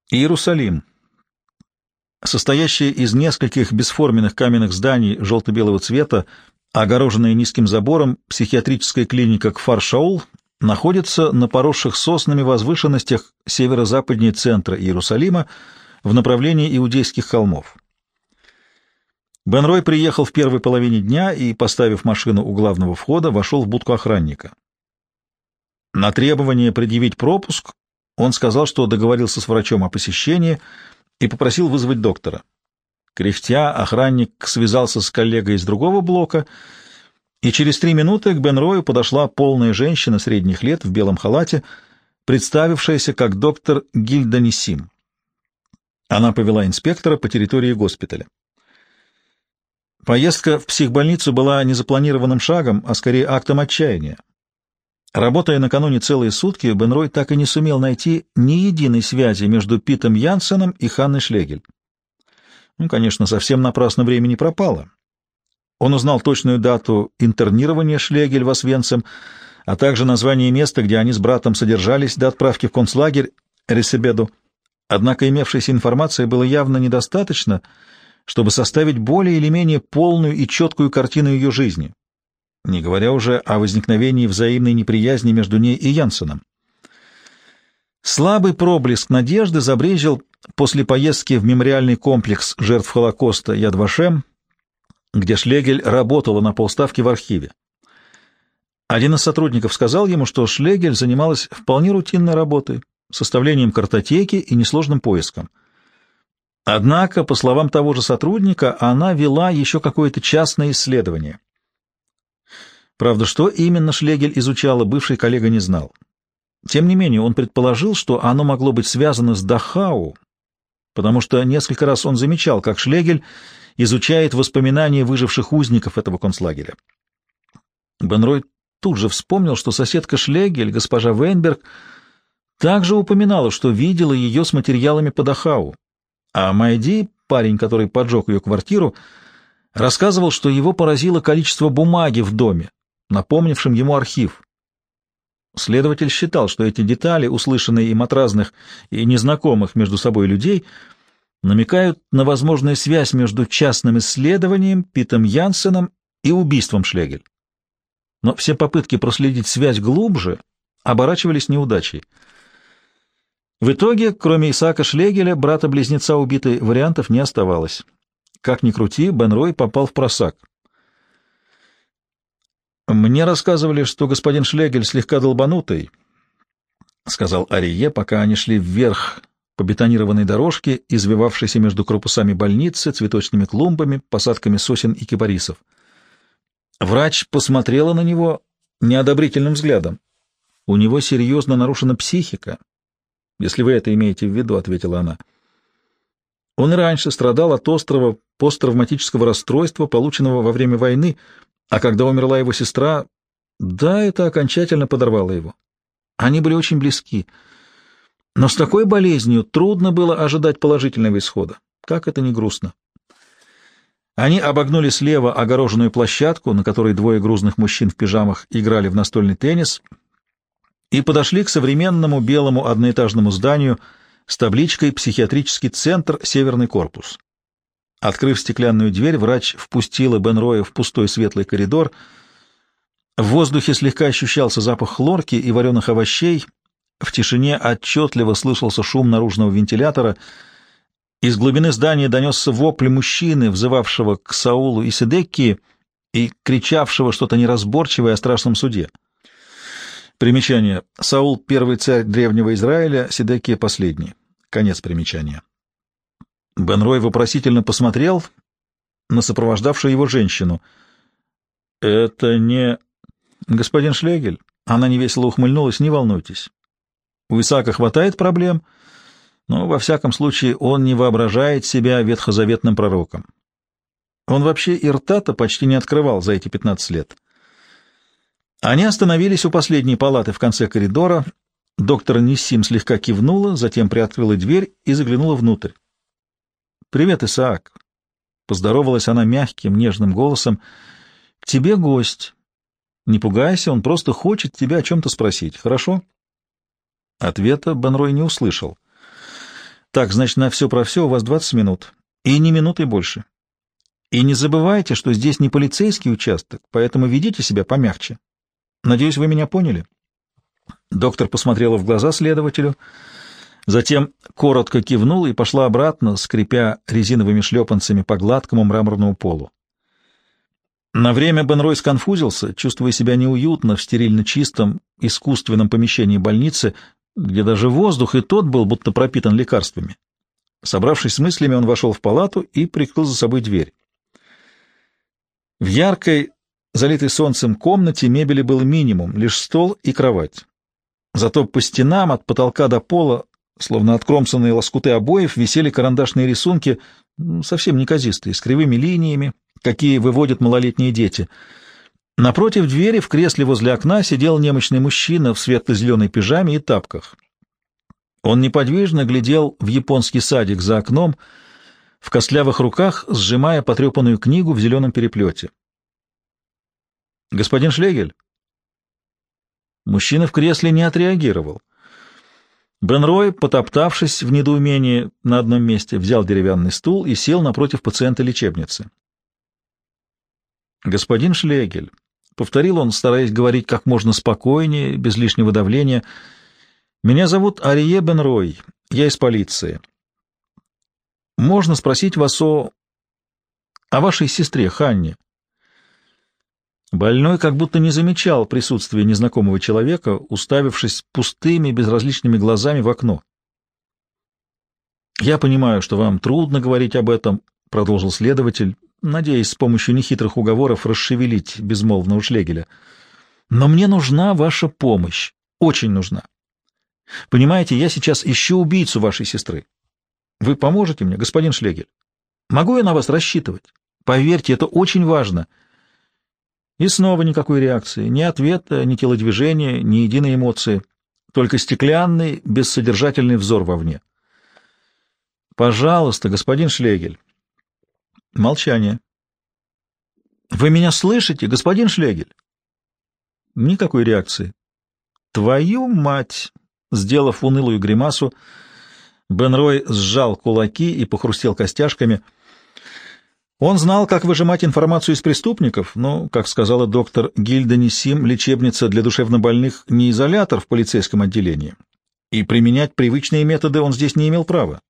Иерусалим, состоящее из нескольких бесформенных каменных зданий желто-белого цвета, огороженная низким забором, психиатрическая клиника Кфар-Шаул находится на поросших соснами возвышенностях северо-западнее центра Иерусалима в направлении Иудейских холмов. Бен Рой приехал в первой половине дня и, поставив машину у главного входа, вошел в будку охранника. На требование предъявить пропуск он сказал, что договорился с врачом о посещении и попросил вызвать доктора. Кряхтя, охранник связался с коллегой из другого блока, и через 3 минуты к Бен Рою подошла полная женщина средних лет в белом халате, представившаяся как доктор Гильда Ниссим. Она повела инспектора по территории госпиталя. Поездка в психбольницу была не запланированным шагом, а скорее актом отчаяния. Работая накануне целые сутки, Бен Рой так и не сумел найти ни единой связи между Питом Янсеном и Ханной Шлегель. Конечно, совсем напрасно времени пропало. Он узнал точную дату интернирования Шлегель в Освенцим, а также название места, где они с братом содержались до отправки в концлагерь Ресебеду. Однако имевшейся информации было явно недостаточно, чтобы составить более или менее полную и четкую картину ее жизни, не говоря уже о возникновении взаимной неприязни между ней и Янсеном. Слабый проблеск надежды забрезжил после поездки в мемориальный комплекс жертв Холокоста Яд Вашем, где Шлегель работала на полставки в архиве. Один из сотрудников сказал ему, что Шлегель занималась вполне рутинной работой, составлением картотеки и несложным поиском. Однако, по словам того же сотрудника, она вела еще какое-то частное исследование. Правда, что именно Шлегель изучала, бывший коллега не знал. Тем не менее, он предположил, что оно могло быть связано с Дахау, потому что несколько раз он замечал, как Шлегель изучает воспоминания выживших узников этого концлагеря. Бен Рой тут же вспомнил, что соседка Шлегель, госпожа Вейнберг, также упоминала, что видела ее с материалами по Дахау, а Майди, парень, который поджег ее квартиру, рассказывал, что его поразило количество бумаги в доме, напомнившим ему архив. Следователь считал, что эти детали, услышанные им от разных и незнакомых между собой людей, намекают на возможную связь между частным исследованием, Питом Янсеном и убийством Шлегель. Но все попытки проследить связь глубже оборачивались неудачей. В итоге, кроме Исаака Шлегеля, брата-близнеца убитой, вариантов не оставалось. Как ни крути, Бен Рой попал в просак. «Мне рассказывали, что господин Шлегель слегка долбанутый», — сказал Арие, пока они шли вверх по бетонированной дорожке, извивавшейся между корпусами больницы, цветочными клумбами, посадками сосен и кипарисов. Врач посмотрела на него неодобрительным взглядом. «У него серьезно нарушена психика, если вы это имеете в виду», — ответила она. «Он и раньше страдал от острого посттравматического расстройства, полученного во время войны, а когда умерла его сестра, да, это окончательно подорвало его. Они были очень близки. Но с такой болезнью трудно было ожидать положительного исхода. Как это ни грустно». Они обогнули слева огороженную площадку, на которой 2 грузных мужчин в пижамах играли в настольный теннис, и подошли к современному белому одноэтажному зданию с табличкой «Психиатрический центр, Северный корпус». Открыв стеклянную дверь, врач впустила Бен Роя в пустой светлый коридор. В воздухе слегка ощущался запах хлорки и вареных овощей. В тишине отчетливо слышался шум наружного вентилятора. Из глубины здания донесся вопль мужчины, взывавшего к Саулу и Седекии и кричавшего что-то неразборчивое о страшном суде. Примечание. Саул — первый царь древнего Израиля, Седекия — последний. Конец примечания. Бен Рой вопросительно посмотрел на сопровождавшую его женщину. «Это не... господин Шлегель?» Она невесело ухмыльнулась. «Не волнуйтесь. У Исаака хватает проблем, но, во всяком случае, он не воображает себя ветхозаветным пророком. Он вообще и рта-то почти не открывал за эти 15 лет». Они остановились у последней палаты в конце коридора. Доктор Ниссим слегка кивнула, затем приоткрыла дверь и заглянула внутрь. «Привет, Исаак», — поздоровалась она мягким, нежным голосом. «К тебе гость. Не пугайся, он просто хочет тебя о чем-то спросить, хорошо?» Ответа Бен Рой не услышал. Так, значит, на все про все у вас 20 минут. И ни минуты больше. И не забывайте, что здесь не полицейский участок, поэтому ведите себя помягче. Надеюсь, вы меня поняли?» Доктор посмотрела в глаза следователю, затем коротко кивнула и пошла обратно, скрипя резиновыми шлепанцами по гладкому мраморному полу. На время Бенрой сконфузился, чувствуя себя неуютно в стерильно чистом, искусственном помещении больницы, где даже воздух и тот был будто пропитан лекарствами. Собравшись с мыслями, он вошел в палату и прикрыл за собой дверь. В яркой, залитой солнцем комнате мебели был минимум, лишь стол и кровать. Зато по стенам от потолка до пола, словно откромсанные лоскуты обоев, висели карандашные рисунки, совсем неказистые, с кривыми линиями, какие выводят малолетние дети. Напротив двери в кресле возле окна сидел немощный мужчина в светло-зеленой пижаме и тапках. Он неподвижно глядел в японский садик за окном, в костлявых руках сжимая потрепанную книгу в зеленом переплете. «Господин Шлегель?» Мужчина в кресле не отреагировал. Бенрой, потоптавшись в недоумении на одном месте, взял деревянный стул и сел напротив пациента лечебницы. «Господин Шлегель», — повторил он, стараясь говорить как можно спокойнее, без лишнего давления, — «меня зовут Арие Бенрой, я из полиции. Можно спросить вас о вашей сестре Ханне?» Больной как будто не замечал присутствия незнакомого человека, уставившись пустыми, безразличными глазами в окно. «Я понимаю, что вам трудно говорить об этом», — продолжил следователь, надеясь с помощью нехитрых уговоров расшевелить безмолвного Шлегеля. «Но мне нужна ваша помощь, очень нужна. Понимаете, я сейчас ищу убийцу вашей сестры. Вы поможете мне, господин Шлегель? Могу я на вас рассчитывать? Поверьте, это очень важно». И снова никакой реакции, ни ответа, ни телодвижения, ни единой эмоции, только стеклянный, бессодержательный взор вовне. «Пожалуйста, господин Шлегель». Молчание. «Вы меня слышите, господин Шлегель?» Никакой реакции. «Твою мать!» Сделав унылую гримасу, Бенрой сжал кулаки и похрустел костяшками. Он знал, как выжимать информацию из преступников, но, как сказала доктор Гильда Нисим, лечебница для душевнобольных не изолятор в полицейском отделении, и применять привычные методы он здесь не имел права.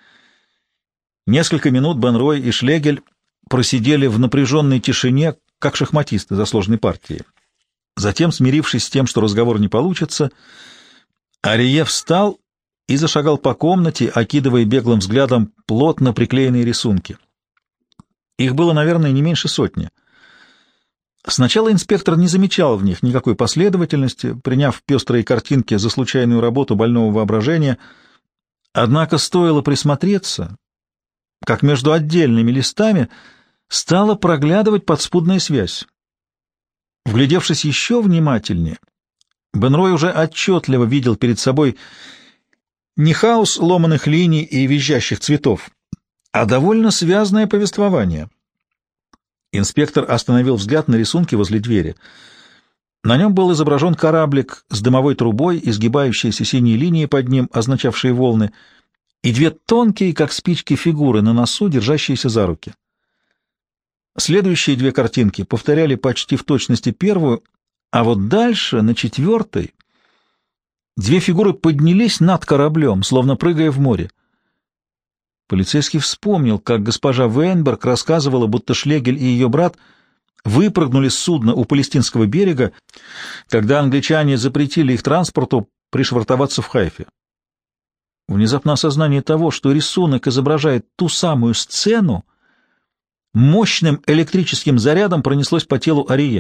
Несколько минут Бенрой и Шлегель просидели в напряженной тишине, как шахматисты за сложной партией. Затем, смирившись с тем, что разговор не получится, Арие встал и зашагал по комнате, окидывая беглым взглядом плотно приклеенные рисунки. Их было, наверное, не меньше сотни. Сначала инспектор не замечал в них никакой последовательности, приняв пестрые картинки за случайную работу больного воображения, однако стоило присмотреться, как между отдельными листами стала проглядывать подспудная связь. Вглядевшись еще внимательнее, Бенрой уже отчетливо видел перед собой не хаос ломаных линий и визжащих цветов, а довольно связное повествование. Инспектор остановил взгляд на рисунке возле двери. На нем был изображен кораблик с дымовой трубой, изгибающиеся синие линии под ним, означавшие волны, и две тонкие, как спички, фигуры на носу, держащиеся за руки. Следующие две картинки повторяли почти в точности первую, а вот дальше, на четвертой, две фигуры поднялись над кораблем, словно прыгая в море. Полицейский вспомнил, как госпожа Вейнберг рассказывала, будто Шлегель и ее брат выпрыгнули с судна у палестинского берега, когда англичане запретили их транспорту пришвартоваться в Хайфе. Внезапно осознание того, что рисунок изображает ту самую сцену, мощным электрическим зарядом пронеслось по телу Арие.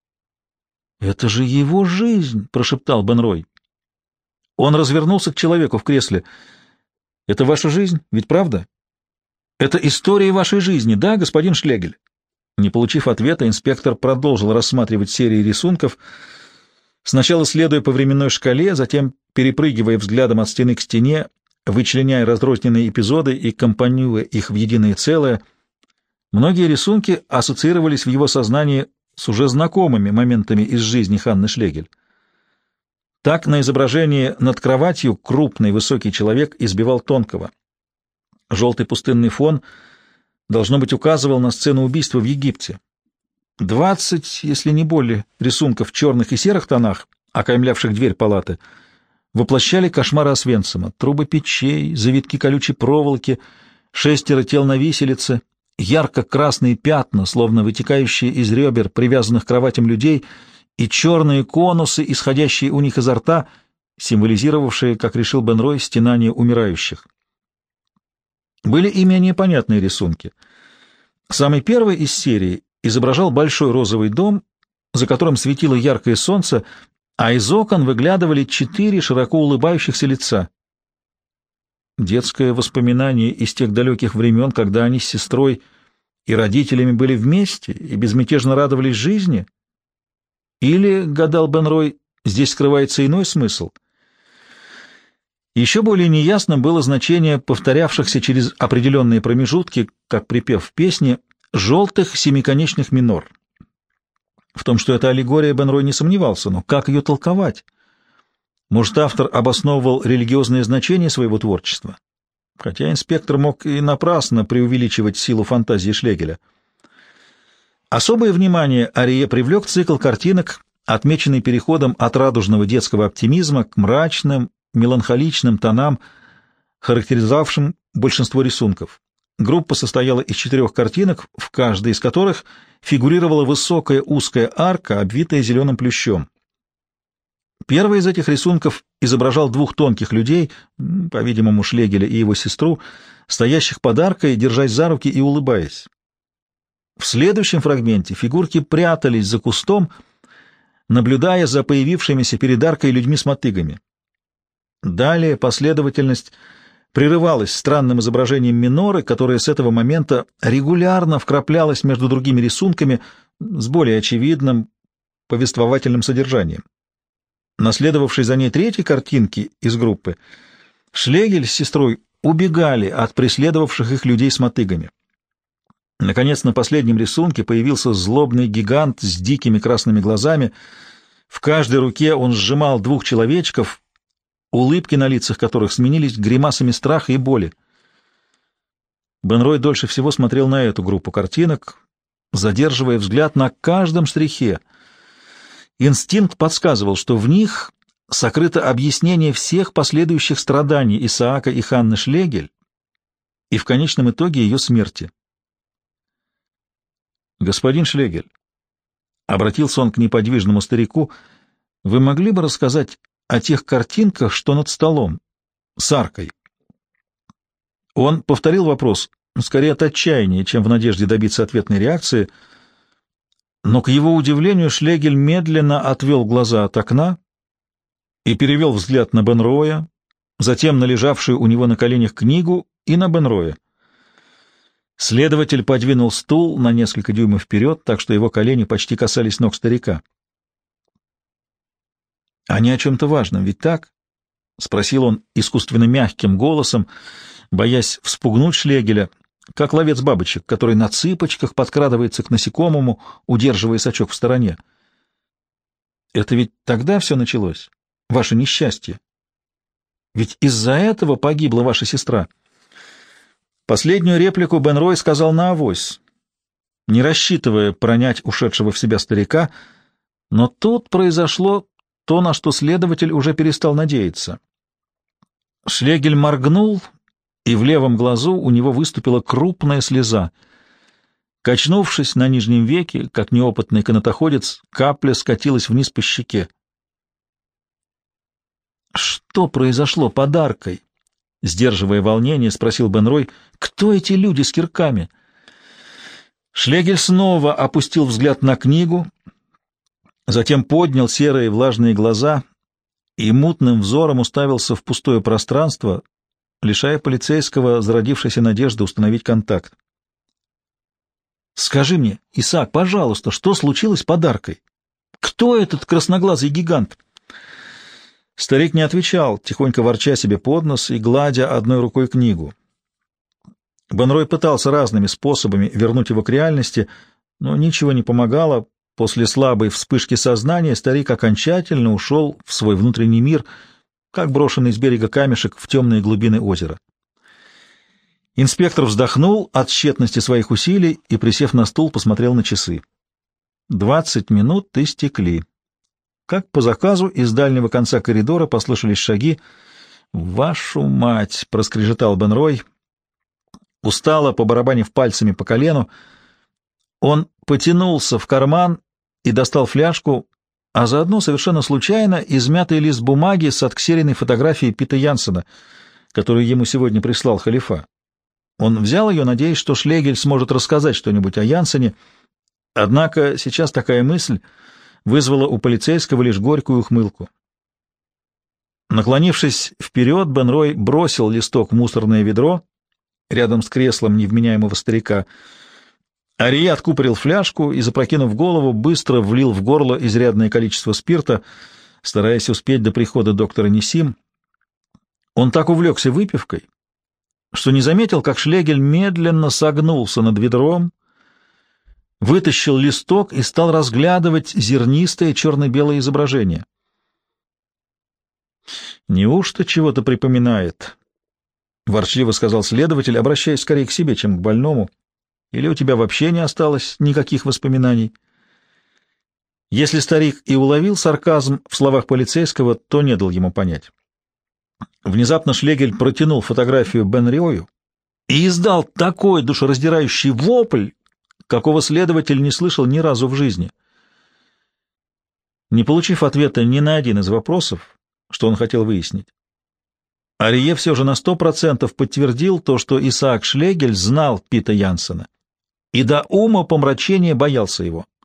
«Это же его жизнь!» — прошептал Бенрой. Он развернулся к человеку в кресле. «Это ваша жизнь, ведь правда? Это история вашей жизни, да, господин Шлегель?» Не получив ответа, инспектор продолжил рассматривать серии рисунков, сначала следуя по временной шкале, затем перепрыгивая взглядом от стены к стене, вычленяя разрозненные эпизоды и компонируя их в единое целое. Многие рисунки ассоциировались в его сознании с уже знакомыми моментами из жизни Ханны Шлегель. Так на изображении над кроватью крупный высокий человек избивал тонкого, Желтый пустынный фон, должно быть, указывал на сцену убийства в Египте. 20, если не более, рисунков в черных и серых тонах, окаймлявших дверь палаты, воплощали кошмары Освенцима: трубы печей, завитки колючей проволоки, 6 тел на виселице, ярко-красные пятна, словно вытекающие из ребер привязанных к кроватям людей, и черные конусы, исходящие у них изо рта, символизировавшие, как решил Бен-Рой, стенание умирающих. Были и менее понятные рисунки. Самый первый из серии изображал большой розовый дом, за которым светило яркое солнце, а из окон выглядывали 4 широко улыбающихся лица. Детское воспоминание из тех далеких времен, когда они с сестрой и родителями были вместе и безмятежно радовались жизни? Или, гадал Бен-Рой, здесь скрывается иной смысл? Еще более неясным было значение повторявшихся через определенные промежутки, как припев в песне, желтых семиконечных минор. В том, что это аллегория, Бен-Рой не сомневался, но как ее толковать? Может, автор обосновывал религиозное значение своего творчества? Хотя инспектор мог и напрасно преувеличивать силу фантазии Шлегеля. Особое внимание Арие привлек цикл картинок, отмеченный переходом от радужного детского оптимизма к мрачным, меланхоличным тонам, характеризовавшим большинство рисунков. Группа состояла из 4 картинок, в каждой из которых фигурировала высокая узкая арка, обвитая зеленым плющом. Первый из этих рисунков изображал 2 тонких людей, по-видимому, Шлегеля и его сестру, стоящих под аркой, держась за руки и улыбаясь. В следующем фрагменте фигурки прятались за кустом, наблюдая за появившимися перед аркой людьми с мотыгами. Далее последовательность прерывалась странным изображением миноры, которое с этого момента регулярно вкраплялось между другими рисунками с более очевидным повествовательным содержанием. Наследовавшей за ней 3-й картинки из группы, Шлегель с сестрой убегали от преследовавших их людей с мотыгами. Наконец, на последнем рисунке появился злобный гигант с дикими красными глазами. В каждой руке он сжимал 2 человечков, улыбки на лицах которых сменились гримасами страха и боли. Бен-Рой дольше всего смотрел на эту группу картинок, задерживая взгляд на каждом штрихе. Инстинкт подсказывал, что в них сокрыто объяснение всех последующих страданий Исаака и Ханны Шлегель и в конечном итоге ее смерти. «Господин Шлегель», — обратился он к неподвижному старику, — «вы могли бы рассказать о тех картинках, что над столом, с аркой?» Он повторил вопрос, скорее от отчаяния, чем в надежде добиться ответной реакции, но, к его удивлению, Шлегель медленно отвел глаза от окна и перевел взгляд на Бен-Роя, затем на лежавшую у него на коленях книгу и на Бен-Роя. Следователь подвинул стул на несколько дюймов вперед, так что его колени почти касались ног старика. «Они о чем-то важном, ведь так?» — спросил он искусственно мягким голосом, боясь вспугнуть Шлегеля, как ловец бабочек, который на цыпочках подкрадывается к насекомому, удерживая сачок в стороне. «Это ведь тогда все началось, ваше несчастье? Ведь из-за этого погибла ваша сестра». Последнюю реплику Бен-Рой сказал наавось, не рассчитывая пронять ушедшего в себя старика, но тут произошло то, на что следователь уже перестал надеяться. Шлегель моргнул, и в левом глазу у него выступила крупная слеза. Качнувшись на нижнем веке, как неопытный канатоходец, капля скатилась вниз по щеке. «Что произошло под аркой?» — сдерживая волнение, спросил Бен-Рой. «Кто эти люди с кирками?» Шлегель снова опустил взгляд на книгу, затем поднял серые влажные глаза и мутным взором уставился в пустое пространство, лишая полицейского зародившейся надежды установить контакт. «Скажи мне, Исаак, пожалуйста, что случилось под аркой? Кто этот красноглазый гигант?» Старик не отвечал, тихонько ворча себе под нос и гладя одной рукой книгу. Бен-Рой пытался разными способами вернуть его к реальности, но ничего не помогало. После слабой вспышки сознания старик окончательно ушел в свой внутренний мир, как брошенный с берега камешек в темные глубины озера. Инспектор вздохнул от тщетности своих усилий и, присев на стул, посмотрел на часы. 20 минут истекли. Как по заказу из дальнего конца коридора послышались шаги. «Вашу мать!» — проскрежетал Бен Рой, устало побарабанив пальцами по колену. Он потянулся в карман и достал фляжку, а заодно совершенно случайно измятый лист бумаги с отксеренной фотографией Пита Янсена, которую ему сегодня прислал халифа. Он взял ее, надеясь, что Шлегель сможет рассказать что-нибудь о Янсене, однако сейчас такая мысль вызвала у полицейского лишь горькую ухмылку. Наклонившись вперед, Бен Рой бросил листок в мусорное ведро рядом с креслом невменяемого старика. Ария откупорил фляжку и, запрокинув голову, быстро влил в горло изрядное количество спирта, стараясь успеть до прихода доктора Нисим. Он так увлекся выпивкой, что не заметил, как Шлегель медленно согнулся над ведром, вытащил листок и стал разглядывать зернистое черно-белое изображение. «Неужто чего-то припоминает?» — ворчливо сказал следователь, обращаясь скорее к себе, чем к больному. «Или у тебя вообще не осталось никаких воспоминаний?» Если старик и уловил сарказм в словах полицейского, то не дал ему понять. Внезапно Шлегель протянул фотографию Бен Рою и издал такой душераздирающий вопль, какого следователь не слышал ни разу в жизни. Не получив ответа ни на один из вопросов, что он хотел выяснить, Арие все же на 100% подтвердил то, что Исаак Шлегель знал Пита Янсена и до ума помрачения боялся его.